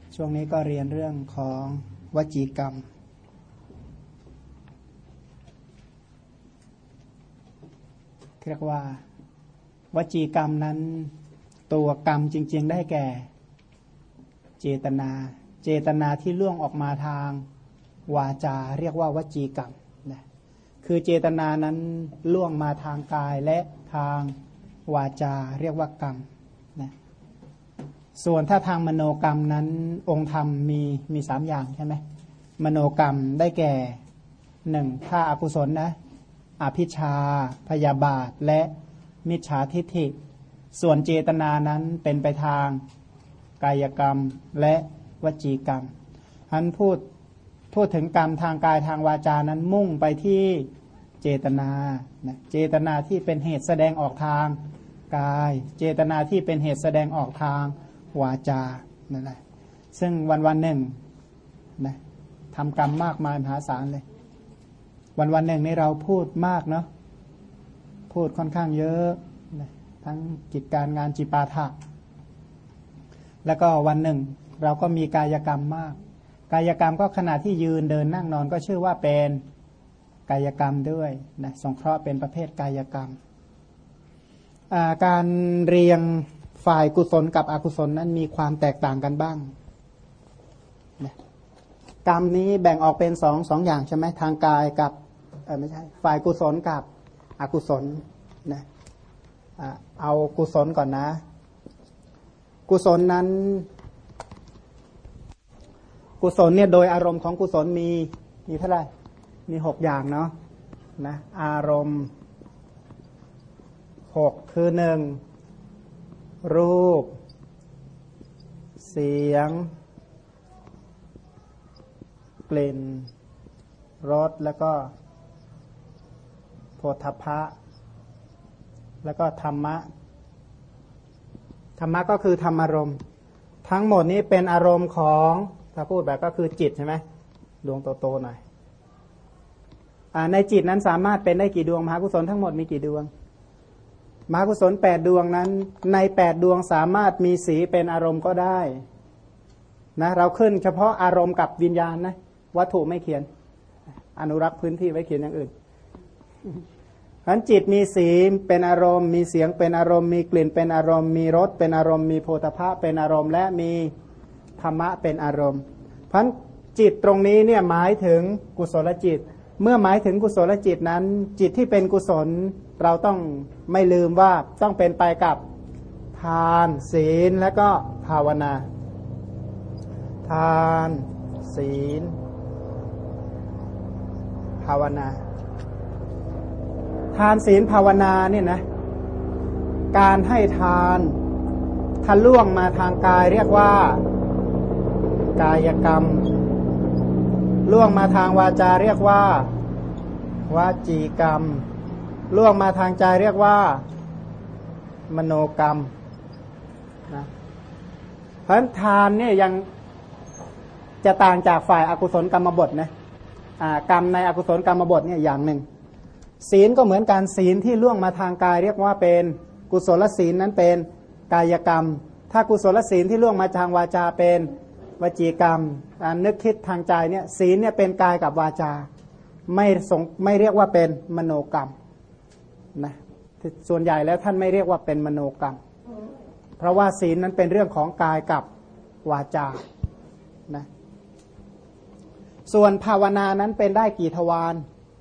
ช่วงนี้ก็เรียนเรื่องของวจีกรรมเรียกว่าวจีกรรมนั้นตัวกรรมจริงๆได้แก่เจตนาที่ล่วงออกมาทางวาจาเรียกว่าวจีกรรมนะคือเจตนานั้นล่วงมาทางกายและทางวาจาเรียกว่ากรรมนะส่วนถ้าทางมโนกรรมนั้นองค์ธรรมมี3อย่างใช่ไหมมโนกรรมได้แก่1ถ้าอกุศลนะอภิชาพยาบาทและมิจฉาทิฏฐิส่วนเจตนานั้นเป็นไปทางกายกรรมและวจีกรรมท่านพูดถึงกรรมทางกายทางวาจานั้นมุ่งไปที่เจตนาเจตนาที่เป็นเหตุแสดงออกทางกายเจตนาที่เป็นเหตุแสดงออกทางวาจานั่นแหละซึ่งวันหนึ่งนะทำกรรมมากมายมหาศาลเลยวันหนึ่งนี่เราพูดมากเนาะพูดค่อนข้างเยอะนะทั้งกิจการงานจิปาถะแล้วก็วันหนึ่งเราก็มีกายกรรมมากกายกรรมก็ขณะที่ยืนเดินนั่งนอนก็ชื่อว่าเป็นกายกรรมด้วยนะสงเคราะห์เป็นประเภทกายกรรมการเรียงฝ่ายกุศลกับอกุศลนั้นมีความแตกต่างกันบ้างนะกรรมนี้แบ่งออกเป็นสองอย่างใช่ไหมทางกายกับไม่ใช่ฝ่ายกุศลกับอกุศลนะเอากุศลก่อนนะกุศลนั้นกุศลเนี่ยโดยอารมณ์ของกุศลมีเท่าไหร่มี6อย่างเนาะนะอารมณ์6คือ1รูปเสียงกลิ่นรสแล้วก็โผฏฐัพพะแล้วก็ธรรมะก็คือธรรมอารมณ์ทั้งหมดนี้เป็นอารมณ์ของถ้าพูดแบบก็คือจิตใช่ไหมดวงโตๆหน่อยในจิตนั้นสามารถเป็นได้กี่ดวงมหากุศลทั้งหมดมีกี่ดวงมหากุศล8ดวงนั้นใน8ดวงสามารถมีสีเป็นอารมณ์ก็ได้นะเราขึ้นเฉพาะอารมณ์กับวิญญาณนะวัตถุไม่เขียนอนุรักษ์พื้นที่ไว้เขียนอย่างอื่นฉะนั้นจิตมีสีเป็นอารมณ์มีเสียงเป็นอารมณ์มีกลิ่นเป็นอารมณ์มีรสเป็นอารมณ์มีโผฏฐัพพะเป็นอารมณ์และมีธรรมะเป็นอารมณ์เพราะฉะนั้นจิตตรงนี้เนี่ยหมายถึงกุศลจิตเมื่อหมายถึงกุศลจิตนั้นจิตที่เป็นกุศลเราต้องไม่ลืมว่าต้องเป็นไปกับทานศีลและก็ภาวนาทานศีลภาวนาทานศีลภาวนาเนี่ยนะการให้ทานถ้าล่วงมาทางกายเรียกว่ากายกรรมล่วงมาทางวาจาเรียกว่าวจีกรรมล่วงมาทางใจเรียกว่ามโนกรรมนะเพราะทานเนี่ยยังจะต่างจากฝ่ายอกุศลกรรมบทนะกรรมในอกุศลกรรมบทเนี่ยอย่างหนึ่งศีลก็เหมือนการศีลที่ล่วงมาทางกายเรียกว่าเป็นกุศลศีลนั้นเป็นกายกรรมถ้ากุศลศีลที่ล่วงมาทางวาจาเป็นวจีกรรมการนึกคิดทางใจเนี่ยศีลเนี่ยเป็นกายกับวาจาไม่เรียกว่าเป็นมโนกรรมนะส่วนใหญ่แล้วท่านไม่เรียกว่าเป็นมโนกรรมเพราะว่าศีลนั้นเป็นเรื่องของกายกับวาจานะส่วนภาวนานั้นเป็นได้กี่ทวาร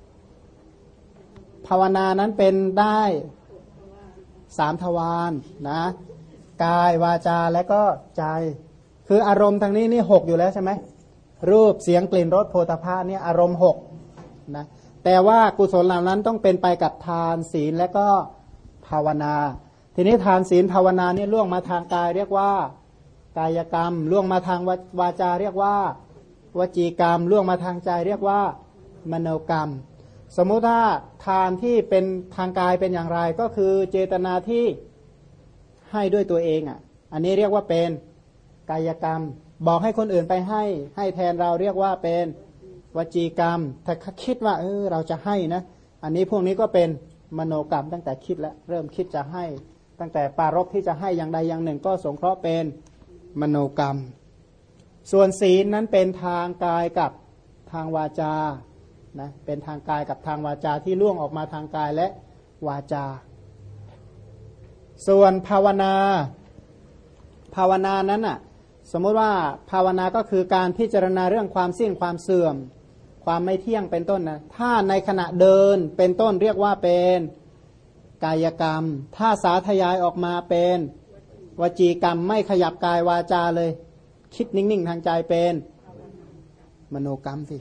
ภาวนานั้นเป็นได้3ทวารนะกายวาจาและก็ใจคืออารมณ์ทางนี้นี่6อยู่แล้วใช่ไหมรูปเสียงกลิ่นรสโผฏฐัพพะเนี่ยอารมณ์6นะแต่ว่ากุศลเหล่านั้นต้องเป็นไปกับทานศีลและก็ภาวนาทีนี้ทานศีลภาวนาเนี่ยล่วงมาทางกายเรียกว่ากายกรรมล่วงมาทางวาจาเรียกว่าวจีกรรมล่วงมาทางใจเรียกว่ามโนกรรมสมมุติถ้าทานที่เป็นทางกายเป็นอย่างไรก็คือเจตนาที่ให้ด้วยตัวเองอันนี้เรียกว่าเป็นกายกรรมบอกให้คนอื่นไปให้แทนเราเรียกว่าเป็นวจีกรรมถ้าคิดว่าเราจะให้นะอันนี้พวกนี้ก็เป็นมโนกรรมตั้งแต่คิดแล้วเริ่มคิดจะให้ตั้งแต่ปรารภที่จะให้อย่างใดอย่างหนึ่งก็สงเคราะห์เป็นมโนกรรมส่วนศีลนั้นเป็นทางกายกับทางวาจานะเป็นทางกายกับทางวาจาที่ล่วงออกมาทางกายและวาจาส่วนภาวนานั้นน่ะสมมติว่าภาวนาก็คือการพิจารณาเรื่องความสิ้นความเสื่อมความไม่เที่ยงเป็นต้นนะถ้าในขณะเดินเป็นต้นเรียกว่าเป็นกายกรรมถ้าสาธยายออกมาเป็นวจีกรรมไม่ขยับกายวาจาเลยคิดนิ่งๆทางใจเป็นมโนกรรมสิ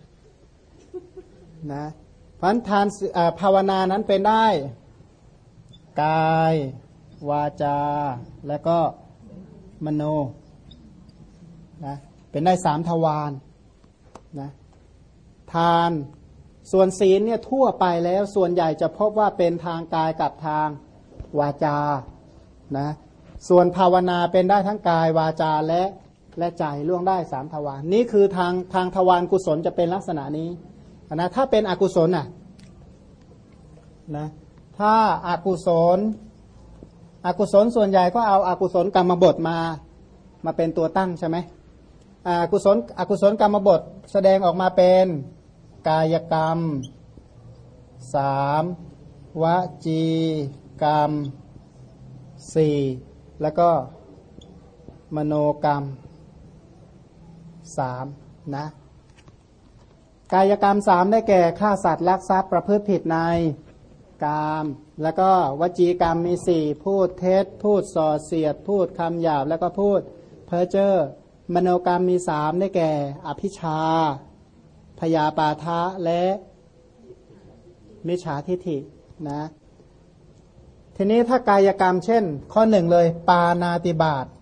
นะเพราะฉะนั้นทานภาวนานั้นเป็นได้กายวาจาและก็มโนนะเป็นได้3ทวารนะทานส่วนศีลเนี่ยทั่วไปแล้วส่วนใหญ่จะพบว่าเป็นทางกายกับทางวาจานะส่วนภาวนาเป็นได้ทั้งกายวาจาและใจล่วงได้3ทวารนี่คือทางทวารกุศลจะเป็นลักษณะนี้นะถ้าเป็นอกุศลนะถ้าอกุศลส่วนใหญ่ก็เอาอกุศลกรรมบทมาเป็นตัวตั้งใช่ไหมอกุศลกรรมบทแสดงออกมาเป็นกายกรรม3วจีกรรม4แล้วก็มโนกรรม3นะกายกรรม3ได้แก่ฆ่าสัตว์ลักทรัพย์ประพฤติผิดในกามแล้วก็วจีกรรมมี4พูดเท็จพูดส่อเสียดพูดคำหยาบแล้วก็พูดเพ้อเจ้อมโนกรรมมี3ได้แก่อภิชาพยาปาทะและมิจฉาทิฏฐินะทีนี้ถ้ากายกรรมเช่นข้อ1เลยปาณาติบาต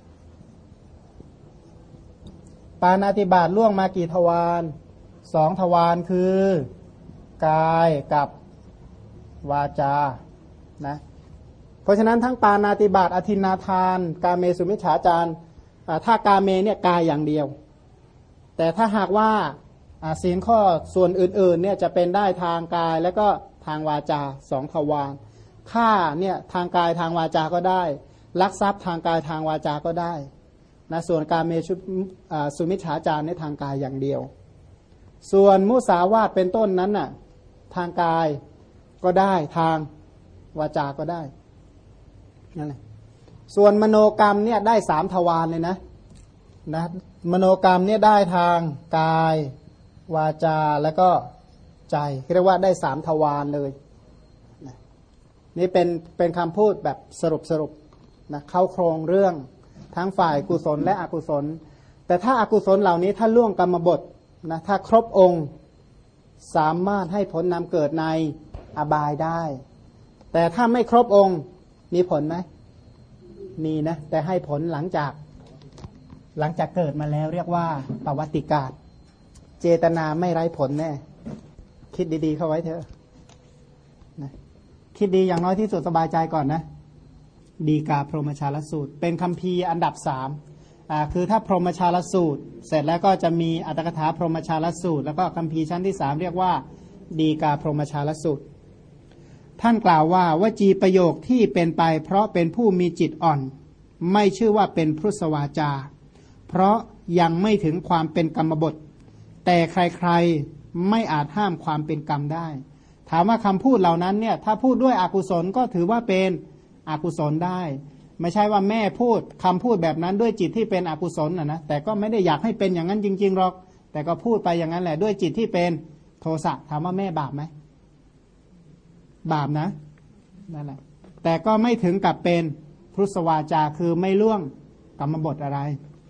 ล่วงมากี่ทวาร2ทวารคือกายกับวาจานะเพราะฉะนั้นทั้งปาณาติบาตอทินนาทานกาเมสุมิจฉาจารถ้ากาเมเนี่ยกายอย่างเดียวแต่ถ้าหากว่าศีลข้อส่วนอื่นๆเนี่ยจะเป็นได้ทางกายแล้วก็ทางวาจา2ทวารฆ่าเนี่ยทางกายทางวาจาก็ได้ลักทรัพย์ทางกายทางวาจาก็ได้นะส่วนกาเมสุมิจฉาจารในทางกายอย่างเดียวส่วนมุสาวาทเป็นต้นนั้นน่ะทางกายก็ได้ทางวาจาก็ได้นั่นแหละส่วนมโนกรรมเนี่ยได้3ทวารเลยนะมโนกรรมเนี่ยได้ทางกายวาจาแล้วก็ใจเรียกว่าได้3ทวารเลยนี่เป็นคำพูดแบบสรุปนะเข้าโครงเรื่องทั้งฝ่ายกุศลและอกุศลแต่ถ้าอากุศลเหล่านี้ถ้าล่วงกรรมบทนะถ้าครบองค์สามารถให้ผลนำเกิดในอบายได้แต่ถ้าไม่ครบองค์มีผลไหมมีนะแต่ให้ผลหลังจากเกิดมาแล้วเรียกว่าปวัตติกาศเจตนาไม่ไร้ผลแน่คิดดีๆเข้าไว้เถอะนะคิดดีอย่างน้อยที่สุดสบายใจก่อนนะดีกาพรหมชาลสูตรเป็นคัมภีร์อันดับ3คือถ้าพรหมชาลสูตรเสร็จแล้วก็จะมีอัตถกถาพรหมชาลสูตรแล้วก็คัมภีร์ชั้นที่3เรียกว่าดีกาพรหมชาลสูตรท่านกล่าวว่าวจีประโยคที่เป็นไปเพราะเป็นผู้มีจิตอ่อนไม่ชื่อว่าเป็นพุทธวาจาเพราะยังไม่ถึงความเป็นกรรมบทแต่ใครๆไม่อาจห้ามความเป็นกรรมได้ถามว่าคำพูดเหล่านั้นเนี่ยถ้าพูดด้วยอกุศลก็ถือว่าเป็นอกุศลได้ไม่ใช่ว่าแม่พูดคำพูดแบบนั้นด้วยจิตที่เป็นอกุศลนะแต่ก็ไม่ได้อยากให้เป็นอย่างนั้นจริงๆหรอกแต่ก็พูดไปอย่างนั้นแหละด้วยจิตที่เป็นโทสะถามว่าแม่บาปไหมบาปนะนั่นแหละแต่ก็ไม่ถึงกับเป็นพุทธวาจาคือไม่ล่วงกรรมบทอะไร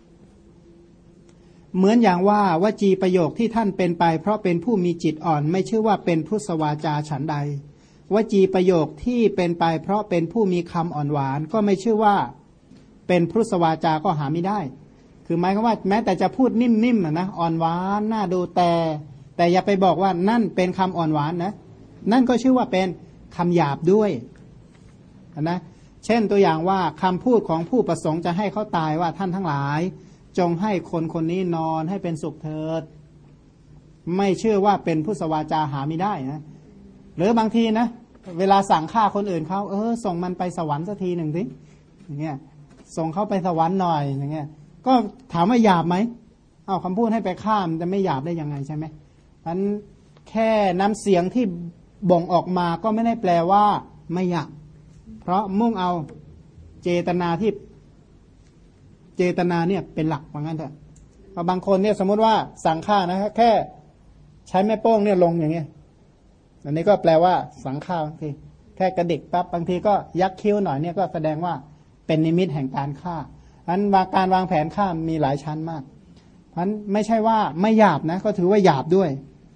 เหมือนอย่างว่าวจีประโยคที่ท่านเป็นไปเพราะเป็นผู้มีจิตอ่อนไม่ชื่อว่าเป็นพุทธวาจาฉันใดวจีประโยคที่เป็นไปเพราะเป็นผู้มีคำอ่อนหวานก็ไม่ชื่อว่าเป็นพุทธวาจาก็หาไม่ได้คือหมายความว่าแม้แต่จะพูดนิ่มๆนะอ่อนหวานน่าดูแต่อย่าไปบอกว่านั่นเป็นคำอ่อนหวานนะนั่นก็ชื่อว่าเป็นคำหยาบด้วยนะเช่นตัวอย่างว่าคำพูดของผู้ประสงค์จะให้เขาตายว่าท่านทั้งหลายจงให้คนคนนี้นอนให้เป็นสุขเถิดไม่เชื่อว่าเป็นพุทธวาจาหาไม่ได้นะหรือบางทีนะเวลาสั่งฆ่าคนอื่นเขาส่งมันไปสวรรค์สักทีหนึ่งสิอย่างเงี้ยส่งเขาไปสวรรค์หน่อยอย่างเงี้ยก็ถามว่าหยาบไหมเอาคำพูดให้ไปฆ่ามันจะไม่หยาบได้ยังไงใช่ไหมอันแค่น้ำเสียงที่บ่งออกมาก็ไม่ได้แปลว่าไม่หยาบเพราะมุ่งเอาเจตนาที่เจตนาเนี่ยเป็นหลักว่างั้นเถอะบางคนเนี่ยสมมติว่าสั่งฆ่านะแค่ใช้แม่โป้งเนี่ยลงอย่างเงี้ยอันนี้ก็แปลว่าสั่งฆ่าบางทีแค่กระดิกปั๊บบางทีก็ยักคิ้วหน่อยเนี่ยก็แสดงว่าเป็นนิมิตแห่งการฆ่าอันการวางแผนฆ่ามีหลายชั้นมากเพราะไม่ใช่ว่าไม่หยาบนะก็ถือว่าหยาบด้วย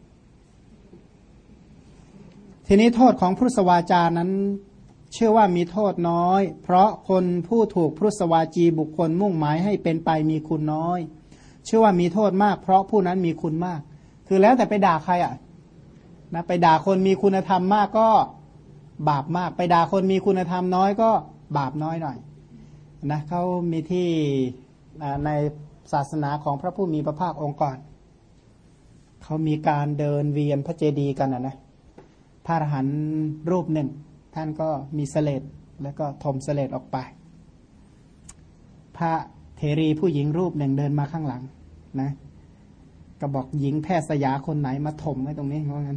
ทีนี้โทษของพุทธวาจานั้นเชื่อว่ามีโทษน้อยเพราะคนผู้ถูกพุทธวาจีบุคคลมุ่งหมายให้เป็นไปมีคุณน้อยเชื่อว่ามีโทษมากเพราะผู้นั้นมีคุณมากคือแล้วแต่ไปด่าใครอ่ะนะไปด่าคนมีคุณธรรมมากก็บาปมากไปด่าคนมีคุณธรรมน้อยก็บาปน้อยหน่อยนะเขามีที่ในศาสนาของพระผู้มีพระภาคองค์ก่อนเขามีการเดินเวียนพระเจดีย์กันนะพระอรหันต์รูปหนึ่งท่านก็มีเสลดแล้วก็ถมเสลดออกไปพระเถรีผู้หญิงรูปหนึ่งเดินมาข้างหลังนะก็บอกหญิงแพทย์สยาคนไหนมาถมไว้ตรงนี้เพราะงั้น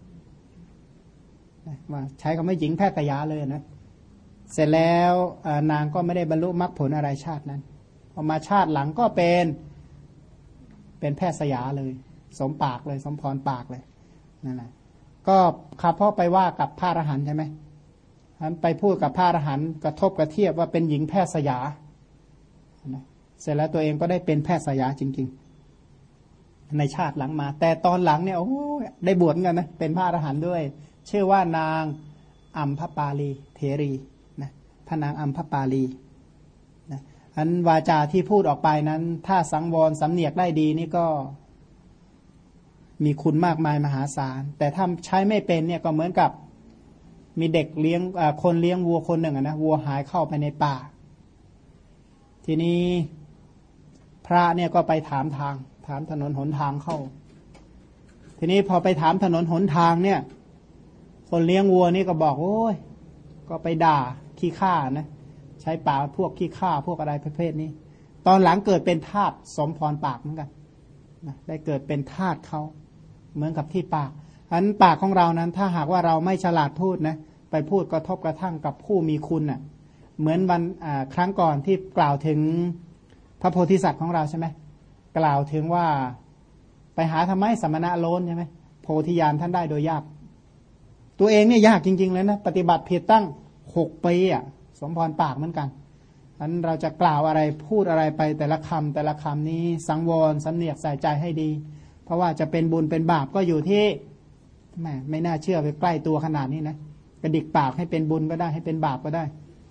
ว่าใช้คำว่าหญิงแพทย์สยาเลยนะเสร็จแล้วนางก็ไม่ได้บรรลุมรรคผลอะไรชาตินั้นพอมาชาติหลังก็เป็นแพทย์สยาเลยสมปากเลยสมพรปากเลยนั่นแหละก็ข้าพ่อไปว่ากับพระอรหันต์ใช่ไหมไปพูดกับพระอรหันต์กระทบกระเทียบว่าเป็นหญิงแพทย์สยาเสร็จแล้วตัวเองก็ได้เป็นแพทย์สยาจริงๆในชาติหลังมาแต่ตอนหลังเนี่ยโอ้ได้บวชกันนะเป็นพระอรหันต์ด้วยชื่อว่านางอัมพปาลีเถรีนะพระนางอัมพปาลีนะอันวาจาที่พูดออกไปนั้นถ้าสังวรสำเนียกได้ดีนี่ก็มีคุณมากมายมหาศาลแต่ถ้าใช้ไม่เป็นเนี่ยก็เหมือนกับมีเด็กเลี้ยงคนเลี้ยงวัวคนหนึ่งนะวัวหายเข้าไปในป่าทีนี้พระเนี่ยก็ไปถามถนนหนทางเข้าทีนี้พอไปถามถนนหนทางเนี่ยคนเลี้ยงวัวนี่ก็บอกโอ้ยก็ไปด่าขี้ข้านะใช้ป่าพวกขี้ข้าพวกอะไรประเภทนี้ตอนหลังเกิดเป็นทาสสมพรปากเหมือนกันนะได้เกิดเป็นทาสเขาเหมือนกับที่ปากอันปากของเรานั้นถ้าหากว่าเราไม่ฉลาดพูดนะไปพูดกระทบกระทั่งกับผู้มีคุณน่ะเหมือนวันครั้งก่อนที่กล่าวถึงพระโพธิสัตว์ของเราใช่ไหมกล่าวถึงว่าไปหาทำไมสมณะโลนใช่ไหมโพธิญาณท่านได้โดยยากตัวเองเนี่ยยากจริงๆเลยนะปฏิบัติผิดตั้ง6 ปีอ่ะสมพรปากเหมือนกันอันเราจะกล่าวอะไรพูดอะไรไปแต่ละคำนี้สังวรสำเนียกใส่ใจให้ดีเพราะว่าจะเป็นบุญเป็นบาปก็อยู่ที่ไม่น่าเชื่อไปใกล้ตัวขนาดนี้นะกระดิกปากให้เป็นบุญก็ได้ให้เป็นบาปก็ได้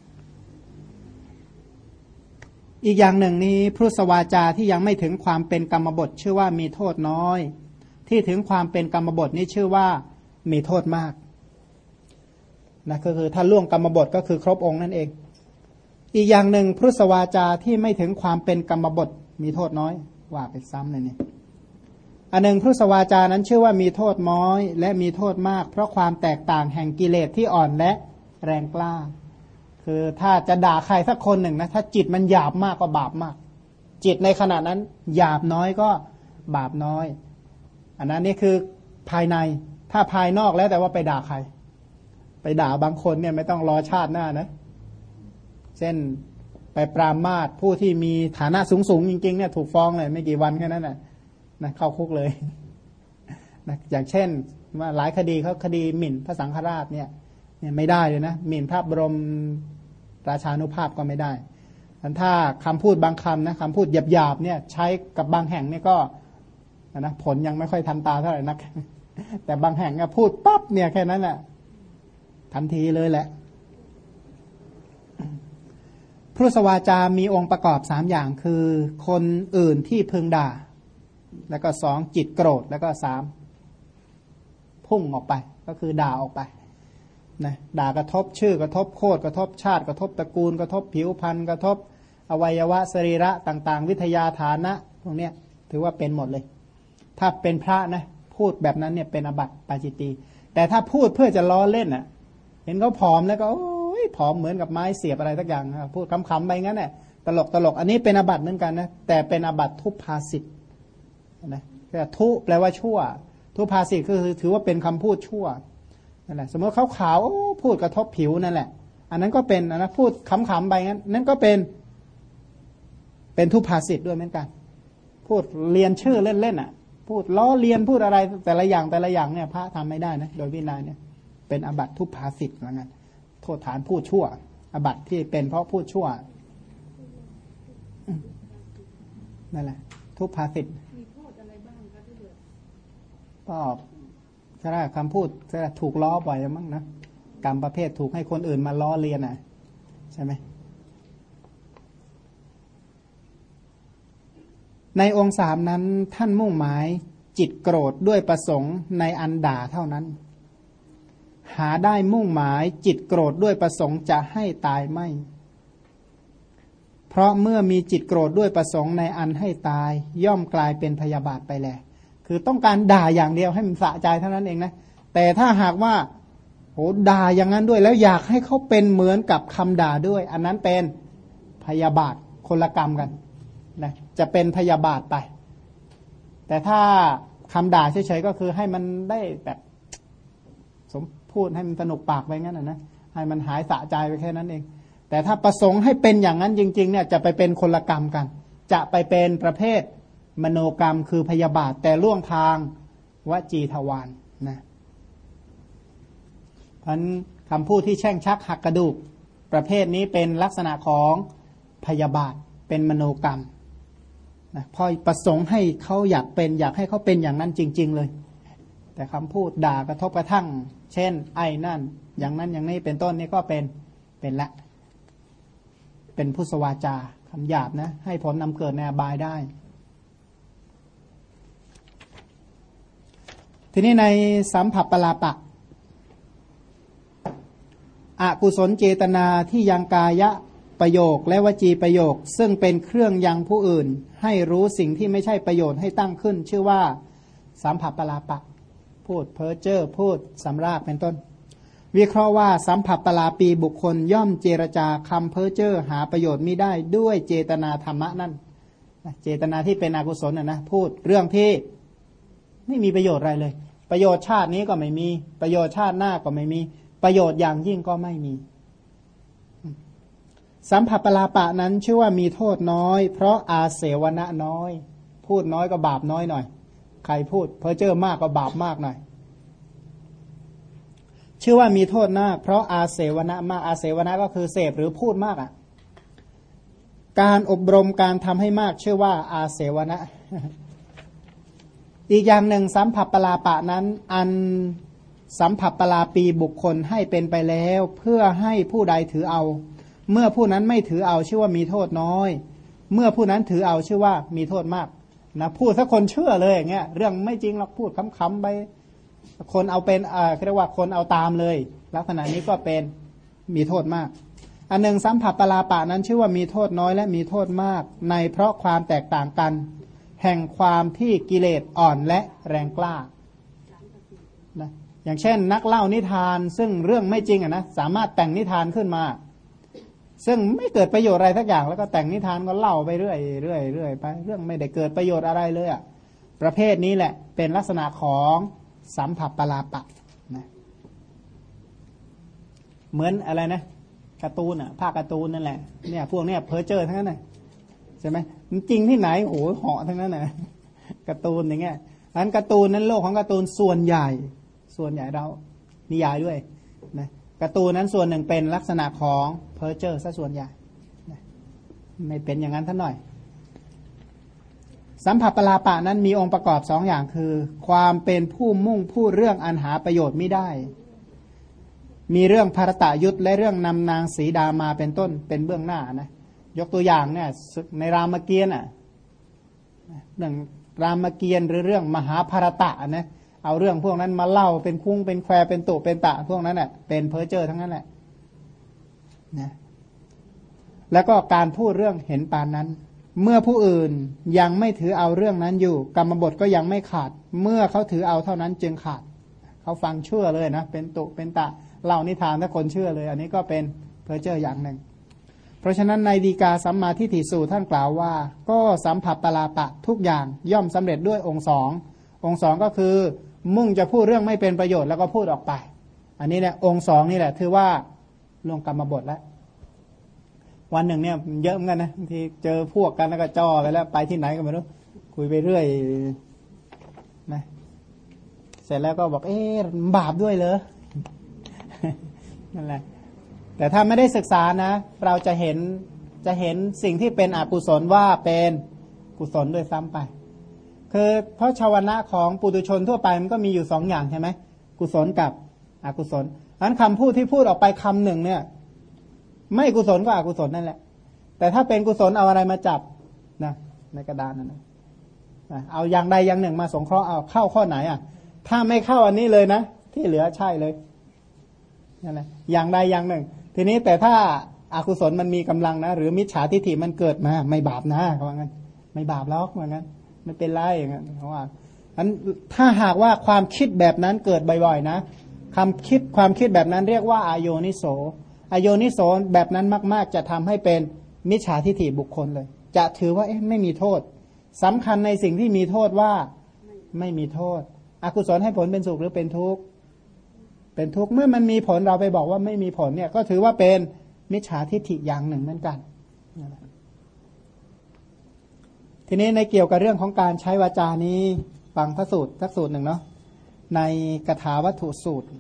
อีกอย่างหนึ่งนี้พุทธวาจาที่ยังไม่ถึงความเป็นกรรมบทชื่อว่ามีโทษน้อยที่ถึงความเป็นกรรมบทนี้ชื่อว่ามีโทษมากนะก็คือถ้าล่วงกรรมบทก็คือครบองค์นั่นเองอีกอย่างหนึ่งพุทธวาจาที่ไม่ถึงความเป็นกรรมบทมีโทษน้อยว่าไปซ้ำเลยนี่อันหนึ่งพุทธวาจานั้นชื่อว่ามีโทษน้อยและมีโทษมากเพราะความแตกต่างแห่งกิเลสที่อ่อนและแรงกล้าคือถ้าจะด่าใครสักคนหนึ่งนะถ้าจิตมันหยาบมากก็บาปมากจิตในขณะนั้นหยาบน้อยก็บาปน้อยอันนั้นนี่คือภายในถ้าภายนอกแล้วแต่ว่าไปด่าใครไปด่าบางคนเนี่ยไม่ต้องรอชาติหน้านะเช่นไปปรามาสผู้ที่มีฐานะสูงจริงๆเนี่ยถูกฟ้องเลยไม่กี่วันแค่นั้นนะเข้าคุกเลยนะอย่างเช่นว่าหลายคดีเขาคดีหมิ่นพระสังฆราชเนี่ยไม่ได้เลยนะหมิ่นพระบรมราชานุภาพก็ไม่ได้ถ้าคำพูดบางคำนะคำพูดหยาบๆเนี่ยใช้กับบางแห่งเนี่ยก็นะผลยังไม่ค่อยทันตาเท่าไหร่นักแต่บางแห่งพูดปั๊บเนี่ยแค่นั้นแหละทันทีเลยแหละพุทธวาจามีองค์ประกอบ3อย่างคือคนอื่นที่พึงด่าแล้วก็2จิตโกรธแล้วก็3พุ่งออกไปก็คือด่าออกไปนะด่ากระทบชื่อกระทบโคตรกระทบชาติกระทบตระกูลกระทบผิวพรรณกระทบอวัยวะสรีระต่างๆวิทยาฐานะพวกนี้ถือว่าเป็นหมดเลยถ้าเป็นพระนะพูดแบบนั้นเนี่ยเป็นอบัติปาจิตตีแต่ถ้าพูดเพื่อจะล้อเล่นน่ะเห็นเขาผอมแล้วก็โอ้ยผอมเหมือนกับไม้เสียบอะไรสักอย่างพูดขำๆไปงั้นแหละตลกอันนี้เป็นอบัติเหมือนกันนะแต่เป็นอบัติทุพภาสิตนะแต่ทุแปลว่าชั่วทุภาษิตก็คือถือว่าเป็นคำพูดชั่วนั่นแหละสมมติเขาขาวพูดกระทบผิวนั่นแหละอันนั้นก็เป็นนะพูดขำๆไปงั้นนั่นก็เป็นทุภาษิตด้วยเหมือนกันพูดเรียนชื่อเล่นๆอ่ะพูดล้อเลียนพูดอะไรแต่ละอย่างเนี่ยพระทำไม่ได้นะโดยวินัยเนี่ยเป็นอบัติทุพภาษิตเหมือนกันโทษฐานพูดชั่วอบัติที่เป็นเพราะพูดชั่วนั่นแหละทุพภาษิตมีโทษอะไรบ้างคะที่เหลือก็ถ้าคำพูดถ้าถูกล้อบ่อยมั้งนะกรรมประเภทถูกให้คนอื่นมาล้อเลียนอ่ะใช่ไหมในองค์สามนั้นท่านมุ่งหมายจิตโกรธด้วยประสงค์ในอันด่าเท่านั้นหาได้มุ่งหมายจิตโกรธด้วยประสงค์จะให้ตายไม่เพราะเมื่อมีจิตโกรธด้วยประสงค์ในอันให้ตายย่อมกลายเป็นพยาบาทไปแลคือต้องการด่าอย่างเดียวให้มันสะใจเท่านั้นเองนะแต่ถ้าหากว่าโหด่าอย่างนั้นด้วยแล้วอยากให้เขาเป็นเหมือนกับคำด่าด้วยอันนั้นเป็นพยาบาทคนละกรรมกันนะจะเป็นพยาบาทไปแต่ถ้าคำด่าเฉยๆก็คือให้มันได้แบบสมพูดให้มันสนุกปากไปงั้นนะให้มันหายสะใจไปแค่นั้นเองแต่ถ้าประสงค์ให้เป็นอย่างนั้นจริงๆเนี่ยจะไปเป็นคนละกรรมกันจะไปเป็นประเภทมโนกรรมคือพยาบาทแต่ล่วงทางวจีทวารนะเพราะคำพูดที่แช่งชักหักกระดูกประเภทนี้เป็นลักษณะของพยาบาทเป็นมโนกรรมนะพอประสงค์ให้เขาอยากให้เขาเป็นอย่างนั้นจริงๆเลยแต่คำพูดด่ากระทบกระทั่งเช่นไอ้นั่นอย่างนั้นอย่างนี้เป็นต้นนี่ก็เป็นละเป็นพุสวาจาคำหยาบนะให้ผลนำเกิดในอบายได้ทีนี้ในสัมผัสปลาปะอกุศลเจตนาที่ยังกายะประโยคและวจีประโยคซึ่งเป็นเครื่องยังผู้อื่นให้รู้สิ่งที่ไม่ใช่ประโยชน์ให้ตั้งขึ้นชื่อว่าสัมผัสปลาปะพูดเพ้อเจ้อพูดสำราญเป็นต้นวิเคราะห์ว่าสัมผัสปลาปีบุคคลย่อมเจรจาคำเพ้อเจ้อหาประโยชน์ไม่ได้ด้วยเจตนาธรรมะนั่นเจตนาที่เป็นอกุศลนะพูดเรื่องที่ไม่มีประโยชน์อะไรเลยประโยชน์ชาตินี้ก็ไม่มีประโยชน์ชาติหน้าก็ไม่มีประโยชน์อย่างยิ่งก็ไม่มีสัมผัสปลาปะนั้นชื่อว่ามีโทษน้อยเพราะอาเสวนะน้อยพูดน้อยก็บาปน้อยหน่อยใครพูดเพ้อเจ้อมากก็บาปมากหน่อยชื่อว่ามีโทษมากเพราะอาเสวนะมากอาเสวนะก็คือเสพหรือพูดมากอ่ะการอบรมการทำให้มากชื่อว่าอาเสวนะอีกอย่างหนึ่งสัมผัสปลาปะนั้นอันสัมผัสปลาปีบุคคลให้เป็นไปแล้วเพื่อให้ผู้ใดถือเอาเมื่อผู้นั้นไม่ถือเอาชื่อว่ามีโทษน้อยเมื่อผู้นั้นถือเอาชื่อว่ามีโทษมากนะพูดถ้าคนเชื่อเลยอย่างเงี้ยเรื่องไม่จริงหรอกพูดขำๆไปคนเอาเป็นเรียกว่าคนเอาตามเลยลักษณะนี้ก็เป็นมีโทษมากอันหนึ่งสัมผัสปลาปะนั้นชื่อว่ามีโทษน้อยและมีโทษมากในเพราะความแตกต่างกันแห่งความที่กิเลสอ่อนและแรงกล้านะอย่างเช่นนักเล่านิทานซึ่งเรื่องไม่จริงนะสามารถแต่งนิทานขึ้นมาซึ่งไม่เกิดประโยชน์อะไรสักอย่างแล้วก็แต่งนิทานก็เล่าไปเรื่อยไปเรื่องไม่ได้เกิดประโยชน์อะไรเลยอ่ะประเภทนี้แหละเป็นลักษณะของสัมผัสปลาปะนะเหมือนอะไรนะการ์ตูนอ่ะภาคการ์ตูนนั่นแหละเนี่ยพวกเนี้ยเพ้อเจ้อทั้งนั้นเลยใช่ไหมจริงที่ไหนโอ้โหเหาะทั้งนั้นนะการ์ตูนอย่างเงี้ยอันการ์ตูนนั้นโลกของการ์ตูนส่วนใหญ่เรานิยายด้วยนะการ์ตูนนั้นส่วนหนึ่งเป็นลักษณะของเพ้อเจ้อซะส่วนใหญ่นะไม่เป็นอย่างนั้นท่านหน่อยสัมผัสปลาปะนั้นมีองค์ประกอบสองอย่างคือความเป็นผู้มุ่งพูดเรื่องอันหาประโยชน์ไม่ได้มีเรื่องภารตะยุทธและเรื่องนำนางสีดามาเป็นต้นเป็นเบื้องหน้านะยกตัวอย่างเนี่ยในรามเกียรติ์เรื่องรามเกียรติ์หรือเรื่องมหาภารตะนะเอาเรื่องพวกนั้นมาเล่าเป็นคุ้งเป็นแควเป็นตุเป็นตะพวกนั้นเป็นเพ้อเจ้อทั้งนั้นแหละนะแล้วก็การพูดเรื่องเห็นปานนั้นเมื่อผู้อื่นยังไม่ถือเอาเรื่องนั้นอยู่กรรมบทก็ยังไม่ขาดเมื่อเขาถือเอาเท่านั้นจึงขาดเขาฟังเชื่อเลยนะเป็นตุเป็นตะเล่านิทานถ้าคนเชื่อเลยอันนี้ก็เป็นเพ้อเจ้ออย่างหนึ่งเพราะฉะนั้นในฎีกาสัมมาทิฏฐิสูตรท่านกล่าวว่าก็สัมผัสปลาปะทุกอย่างย่อมสำเร็จด้วยองค์สององค์สองก็คือมุ่งจะพูดเรื่องไม่เป็นประโยชน์แล้วก็พูดออกไปอันนี้เนี่ยองค์สองนี่แหละถือว่าล่วงกรรมบทแล้ววันหนึ่งเนี่ยเยอะเหมือนกันนะที่เจอพวกกันแล้วก็จ่อไปแล้วไปที่ไหนก็ไม่รู้คุยไปเรื่อยนะเสร็จแล้วก็บอกบาปด้วยเหรอนั่นแหละแต่ถ้าไม่ได้ศึกษานะเราจะเห็นสิ่งที่เป็นอกุศลว่าเป็นกุศลด้วยซ้ำไปคือเพราะชาวนะของปุถุชนทั่วไปมันก็มีอยู่สองอย่างใช่ไหมกุศลกับอกุศลอันคำพูดที่พูดออกไปคำหนึ่งเนี่ยไม่กุศลก็อกุศลนั่นแหละแต่ถ้าเป็นกุศลเอาอะไรมาจับนะในกระดานนั่นนะเอาอย่างใดอย่างหนึ่งมาสงเคราะห์เอาเข้าข้อไหนอ่ะถ้าไม่เข้าอันนี้เลยนะที่เหลือใช่เลยนั่นแหละอย่างใดอย่างหนึ่งทีนี้แต่ถ้าอากุศลมันมีกำลังนะหรือมิจฉาทิฏฐิมันเกิดมาไม่บาปนะเขาว่างั้นไม่บาปหรอกว่างั้นไม่เป็นไรอย่างนั้นเพราะว่าอันถ้าหากว่าความคิดแบบนั้นเกิดบ่อยๆนะความคิดแบบนั้นเรียกว่าอโยนิโสอโยนิโสแบบนั้นมากๆจะทำให้เป็นมิจฉาทิฏฐิบุคคลเลยจะถือว่าไม่มีโทษสำคัญในสิ่งที่มีโทษว่าไม่มีโทษอกุศลให้ผลเป็นสุขหรือเป็นทุกข์เป็นทุกข์เมื่อมันมีผลเราไปบอกว่าไม่มีผลเนี่ยก็ถือว่าเป็นมิจฉาทิฏฐิอย่างหนึ่งเหมือนกันทีนี้ในเกี่ยวกับเรื่องของการใช้วาจานี้ฟังพระสูตรสักสูตรหนึ่งเนาะในกถาวัตถุสูตร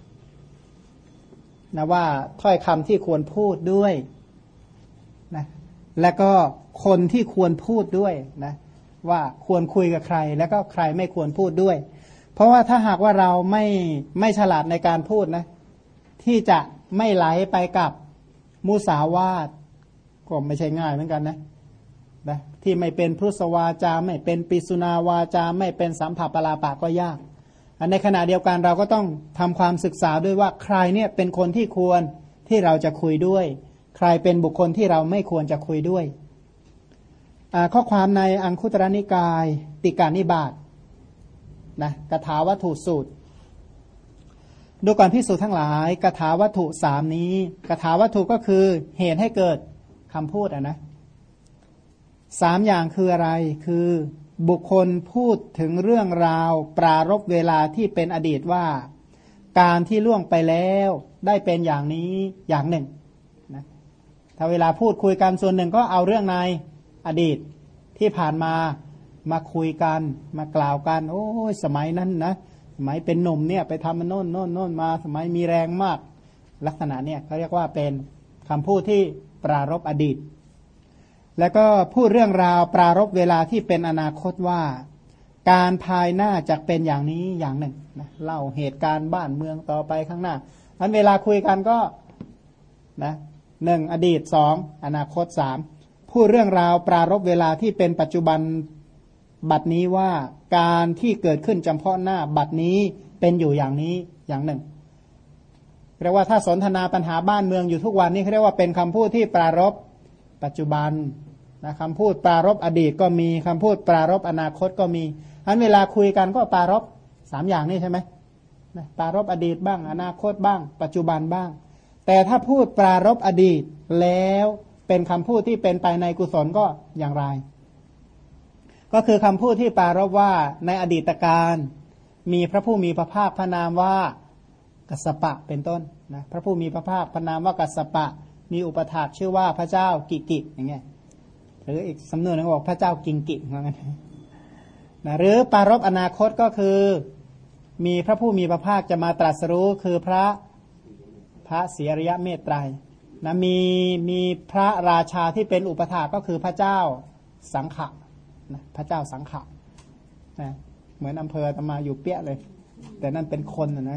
นะว่าถ้อยคำที่ควรพูดด้วยนะและก็คนที่ควรพูดด้วยนะว่าควรคุยกับใครแล้วก็ใครไม่ควรพูดด้วยเพราะว่าถ้าหากว่าเราไม่ฉลาดในการพูดนะที่จะไม่ไหลไปกับมุสาวาทก็ไม่ใช่ง่ายเหมือนกันนะที่ไม่เป็นพุทธวาจาไม่เป็นปิสุนาวาจาไม่เป็นสัมผัสปลาปะก็ยากในขณะเดียวกันเราก็ต้องทำความศึกษาด้วยว่าใครเนี่ยเป็นคนที่ควรที่เราจะคุยด้วยใครเป็นบุคคลที่เราไม่ควรจะคุยด้วยข้อความในอังคุตรนิกายติกานิบาตนะกถาวัตถุสูตรดูก่อนภิกษุทั้งหลายกถาวัตถุสามนี้กถาวัตถุก็คือเหตุให้เกิดคำพูดนะสามอย่างคืออะไรคือบุคคลพูดถึงเรื่องราวปรารภเวลาที่เป็นอดีตว่าการที่ล่วงไปแล้วได้เป็นอย่างนี้อย่างหนึ่งนะถ้าเวลาพูดคุยกันส่วนหนึ่งก็เอาเรื่องในอดีตที่ผ่านมาคุยกันมากล่าวกันโอ้ยสมัยนั้นนะสมัยเป็นหนุ่มเนี่ยไปทำมันโน่นมาสมัยมีแรงมากลักษณะเนี่ยเขาเรียกว่าเป็นคำพูดที่ปรารภอดีตแล้วก็พูดเรื่องราวปรารภเวลาที่เป็นอนาคตว่าการภายหน้าจะเป็นอย่างนี้อย่างหนึ่งนะเล่าเหตุการณ์บ้านเมืองต่อไปข้างหน้าอันเวลาคุยกันก็นะหนึ่งอดีตสองอนาคตสามพูดเรื่องราวปรารภเวลาที่เป็นปัจจุบันบัดนี้ว่าการที่เกิดขึ้นเฉพาะหน้าบัดนี้เป็นอยู่อย่างนี้อย่างหนึ่งเรียกว่าถ้าสนทนาปัญหาบ้านเมืองอยู่ทุกวันนี้เขาเรียกว่าเป็นคำพูดที่ปรารภปัจจุบันนะคำพูดปรารภอดีตก็มีคำพูดปรารภอนาคตก็มีอันเวลาคุยกันก็ปรารภสามอย่างนี้ใช่ไหมปรารภอดีตบ้างอนาคตบ้างปัจจุบันบ้างแต่ถ้าพูดปรารภอดีตแล้วเป็นคำพูดที่เป็นไปในกุศลก็อย่างไรก็คือคำพูดที่ปรารภว่าในอดีตการมีพระผู้มีพระภาคพระนามว่ากัสสปะเป็นต้นนะพระผู้มีพระภาคพระนามว่ากัสสปะมีอุปถากชื่อว่าพระเจ้ากิกิอย่างเงี้ยหรืออีกสำนวนนึงบอกพระเจ้ากิงกิว่างั้นนะหรือปรารภอนาคตก็คือมีพระผู้มีพระภาคจะมาตรัสรู้คือพระศรีอริยเมตไตรนะมีพระราชาที่เป็นอุปถากก็คือพระเจ้าสังขะนะพระเจ้าสังขะนะเหมือนอำเภอตมาอยู่เปี้ยเลยแต่นั่นเป็นคนนะ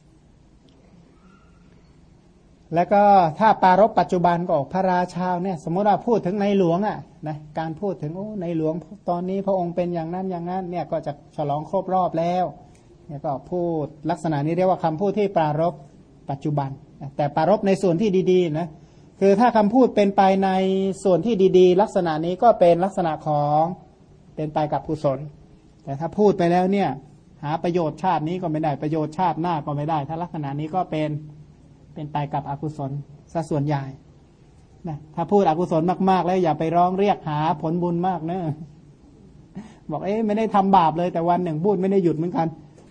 แล้วก็ถ้าปรารภปัจจุบันก็ออกพระราชาเนี่ยสมมติว่าพูดถึงในหลวงอ่ะนะการพูดถึงในหลวงตอนนี้พระองค์เป็นอย่างนั้นอย่างนั้นเนี่ยก็จะฉลองครบรอบแล้วเนี่ยก็พูดลักษณะนี้เรียกว่าคำพูดที่ปรารภปัจจุบันแต่ปรารภในส่วนที่ดีๆนะคือถ้าคำพูดเป็นไปในส่วนที่ดีๆลักษณะนี้ก็เป็นลักษณะของเป็นไปกับกุศลแต่ถ้าพูดไปแล้วเนี่ยหาประโยชน์ชาตินี้ก็ไม่ได้ประโยชน์ชาติหน้าก็ไม่ได้ถ้าลักษณะนี้ก็เป็นไปกับอกุศลซะส่วนใหญ่นะถ้าพูดอกุศลมากๆแล้วอย่าไปร้องเรียกหาผลบุญมากนะบอกไม่ได้ทำบาปเลยแต่วันหนึ่งพูดไม่ได้หยุดเหมือนกัน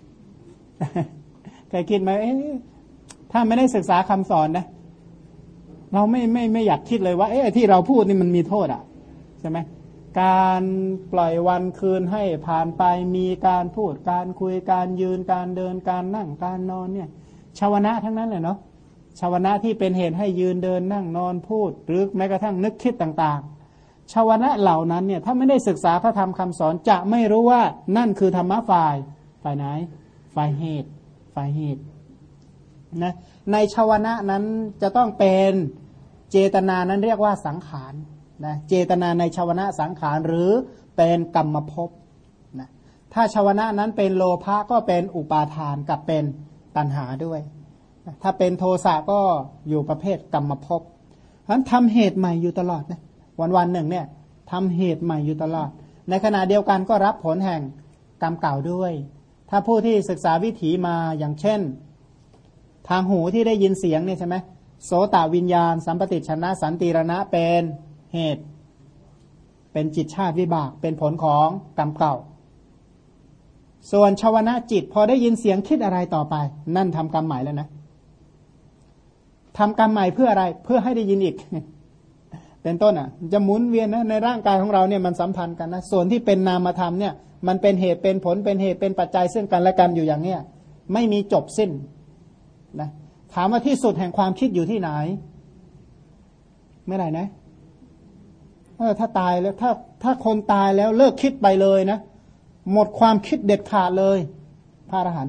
เคยคิดไหมถ้าไม่ได้ศึกษาคำสอนนะเราไม่อยากคิดเลยว่าที่เราพูดนี่มันมีโทษอ่ะใช่ไหมการปล่อยวันคืนให้ผ่านไปมีการพูดการคุยการยืนการเดินการนั่งการนอนเนี่ยชาวนะทั้งนั้นเลยเนาะชาวนะที่เป็นเหตุให้ยืนเดินนั่งนอนพูดหรือแม้กระทั่งนึกคิดต่างๆชาวนะเหล่านั้นเนี่ยถ้าไม่ได้ศึกษาพระธรรมคำสอนจะไม่รู้ว่านั่นคือธรรมะฝ่ายไหนฝ่ายเหตุนะในชาวนะนั้นจะต้องเป็นเจตนานั้นเรียกว่าสังขารนะเจตนาในชาวนะสังขารหรือเป็นกรรมภพนะถ้าชาวนะนั้นเป็นโลภะก็เป็นอุปาทานกับเป็นตัณหาด้วยนะถ้าเป็นโทสะก็อยู่ประเภทกรรมภพเพราะฉะนั้นทำเหตุใหม่อยู่ตลอดนะวันหนึ่งเนี่ยทำเหตุใหม่อยู่ตลอดในขณะเดียวกันก็รับผลแห่งกรรมเก่าด้วยถ้าผู้ที่ศึกษาวิถีมาอย่างเช่นทางหูที่ได้ยินเสียงเนี่ยใช่ไหมโสตวิญญาณสัมปติชนะสันติรณะเป็นเหตุเป็นจิตชาติวิบากเป็นผลของกรรมเก่าส่วนชวนะจิตพอได้ยินเสียงคิดอะไรต่อไปนั่นทำกรรมใหม่แล้วนะทำกรรมใหม่เพื่ออะไรเพื่อให้ได้ยินอีกเป็นต้นจะหมุนเวียนนะในร่างกายของเราเนี่ยมันสัมพันธ์กันนะส่วนที่เป็นนามธรรมเนี่ยมันเป็นเหตุเป็นผลเป็นเหตุเป็นปัจจัยซึ่งกันและกันอยู่อย่างเนี้ยไม่มีจบสิ้นนะถามว่าที่สุดแห่งความคิดอยู่ที่ไหนเมื่อไหร่นะถ้าตายแล้วถ้าคนตายแล้วเลิกคิดไปเลยนะหมดความคิดเด็ดขาดเลยพระอรหันต์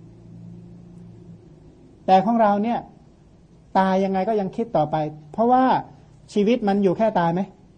แต่ของเราเนี่ยตายยังไงก็ยังคิดต่อไปเพราะว่าชีวิตมันอยู่แค่ตายไหม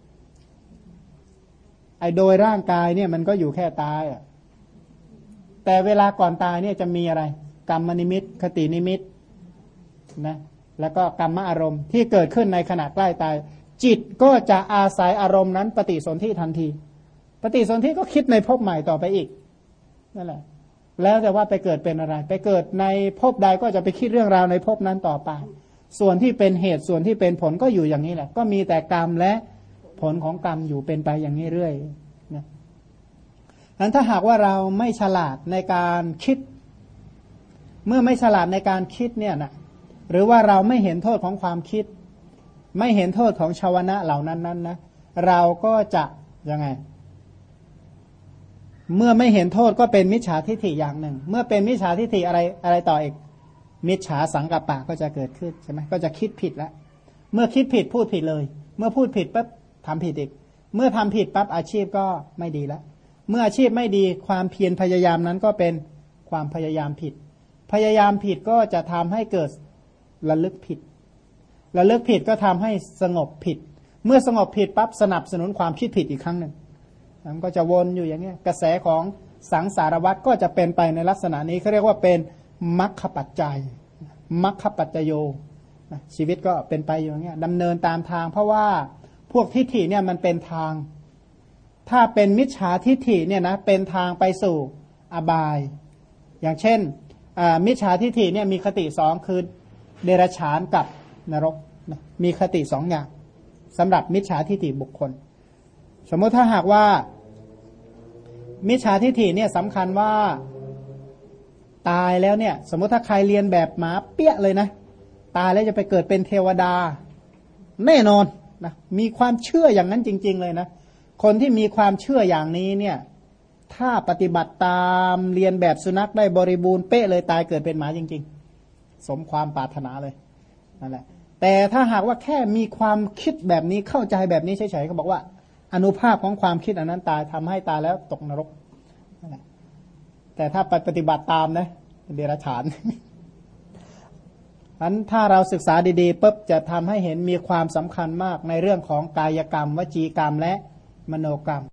โดยร่างกายเนี่ยมันก็อยู่แค่ตายแต่เวลาก่อนตายเนี่ยจะมีอะไรกรรมนิมิตคตินิมิตนะแล้วก็กรรมอารมณ์ที่เกิดขึ้นในขณะใกล้ตายจิตก็จะอาศัยอารมณ์นั้นปฏิสนธิทันทีปฏิสนธิก็คิดในภพใหม่ต่อไปอีกนั่นแหละแล้วแต่ว่าไปเกิดเป็นอะไรไปเกิดในภพใดก็จะไปคิดเรื่องราวในภพนั้นต่อไปส่วนที่เป็นเหตุส่วนที่เป็นผลก็อยู่อย่างนี้แหละก็มีแต่กรรมและผลของกรรมอยู่เป็นไปอย่างนี้เรื่อยนะงั้นถ้าหากว่าเราไม่ฉลาดในการคิดเมื่อไม่ฉลาดในการคิดเนี่ยนะหรือว่าเราไม่เห็นโทษของความคิดไม่เห็นโทษของชาวนะเหล่านั้นนะเราก็จะยังไงเมื่อไม่เห็นโทษก็เป็นมิจฉาทิฏฐิอย่างหนึ่งเมื่อเป็นมิจฉาทิฏฐิอะไรต่ออีกมิจฉาสังกัปปะก็จะเกิดขึ้นใช่ไหมก็จะคิดผิดแล้วเมื่อคิดผิดพูดผิดเลยเมื่อพูดผิดปั๊บทำผิดอีกเมื่อทำผิดปั๊บอาชีพก็ไม่ดีแล้วเมื่ออาชีพไม่ดีความเพียรพยายามนั้นก็เป็นความพยายามผิดพยายามผิดก็จะทำให้เกิดระลึกผิดระลึกผิดก็ทำให้สงบผิดเมื่อสงบผิดปั๊บสนับสนุนความคิดผิดอีกครั้งหนึ่งมันก็จะวนอยู่อย่างนี้กระแสของสังสารวัฏก็จะเป็นไปในลักษณะนี้เขาเรียกว่าเป็นมรรคปัจจัยมรรคปัจจโยชีวิตก็เป็นไปอย่างนี้ดำเนินตามทางเพราะว่าพวกทิฏฐิเนี่ยมันเป็นทางถ้าเป็นมิจฉาทิฏฐิเนี่ยนะเป็นทางไปสู่อบายอย่างเช่นมิจฉาทิฏฐิเนี่ยมีคติสองคือเดรัจฉานกับนรกมีคติสองอย่างสำหรับมิจฉาทิฏฐิบุคคลสมมติถ้าหากว่ามิจฉาทิฏฐิเนี่ยสำคัญว่าตายแล้วเนี่ยสมมติถ้าใครเรียนแบบหมาเปี้ยเลยนะตายแล้วจะไปเกิดเป็นเทวดาแน่นอนนะมีความเชื่ออย่างนั้นจริงๆเลยนะคนที่มีความเชื่ออย่างนี้เนี่ยถ้าปฏิบัติตามเรียนแบบสุนัขได้บริบูรณ์เป๊ะเลยตายเกิดเป็นหมาจริงๆสมความปรารถนาเลยนั่นแหละแต่ถ้าหากว่าแค่มีความคิดแบบนี้เข้าใจแบบนี้เฉยๆเขาบอกว่าอนุภาพของความคิดอันนั้นตายทำให้ตายแล้วตกนรกนั่นแหละแต่ถ้าปฏิบัติตามนะเดรัจฉานอันถ้าเราศึกษาดีๆปุ๊บจะทำให้เห็นมีความสำคัญมากในเรื่องของกายกรรมวจีกรรมและมโนกรรม